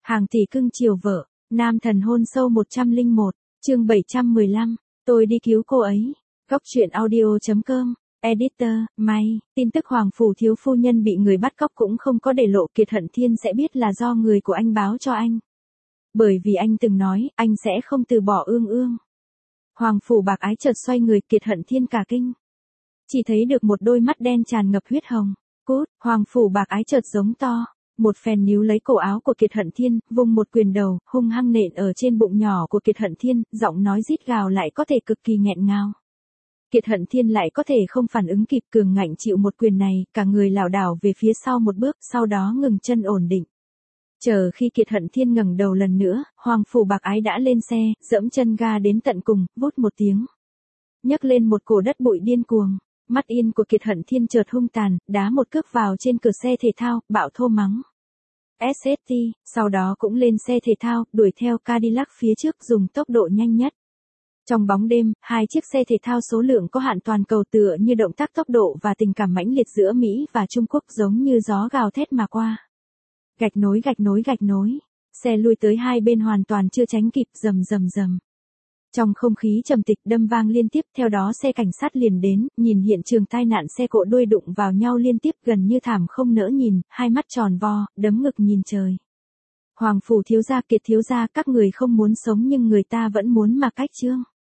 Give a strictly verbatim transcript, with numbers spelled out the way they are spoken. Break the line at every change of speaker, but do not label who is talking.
Hàng tỷ cưng chiều vợ, nam thần hôn sâu một trăm lẻ một, chương bảy trăm mười lăm, tôi đi cứu cô ấy. Góc truyện audio chấm com, editor, May, tin tức Hoàng Phủ thiếu phu nhân bị người bắt cóc cũng không có để lộ, Kiệt Hận Thiên sẽ biết là do người của anh báo cho anh. Bởi vì anh từng nói, anh sẽ không từ bỏ Ương Ương. Hoàng Phủ bạc ái chợt xoay người, Kiệt Hận Thiên cả kinh. Chỉ thấy được một đôi mắt đen tràn ngập huyết hồng. Cút, Hoàng Phủ bạc ái chợt giống to. Một phen níu lấy cổ áo của Kiệt Hận Thiên, vùng một quyền đầu, hung hăng nện ở trên bụng nhỏ của Kiệt Hận Thiên, giọng nói rít gào lại có thể cực kỳ nghẹn ngào. Kiệt Hận Thiên lại có thể không phản ứng kịp, cường ngạnh chịu một quyền này, cả người lảo đảo về phía sau một bước, sau đó ngừng chân ổn định. Chờ khi Kiệt Hận Thiên ngẩng đầu lần nữa, Hoàng Phủ bạc ái đã lên xe, dẫm chân ga đến tận cùng, vút một tiếng. Nhấc lên một cổ đất bụi điên cuồng. Mắt yên của Kiệt Hận Thiên chợt hung tàn, đá một cước vào trên cửa xe thể thao, bạo thô mắng. ét ét tê, sau đó cũng lên xe thể thao, đuổi theo Cadillac phía trước dùng tốc độ nhanh nhất. Trong bóng đêm, hai chiếc xe thể thao số lượng có hạn toàn cầu tựa như động tác tốc độ và tình cảm mãnh liệt giữa Mỹ và Trung Quốc giống như gió gào thét mà qua. Gạch nối gạch nối gạch nối, xe lui tới hai bên hoàn toàn chưa tránh kịp, rầm rầm rầm. Trong không khí trầm tịch đâm vang liên tiếp, theo đó xe cảnh sát liền đến, nhìn hiện trường tai nạn xe cộ đuôi đụng vào nhau liên tiếp gần như thảm không nỡ nhìn, hai mắt tròn vo, đấm ngực nhìn trời. Hoàng Phủ thiếu gia, Kiệt thiếu gia, các người không muốn sống nhưng người ta vẫn muốn mà cách trương.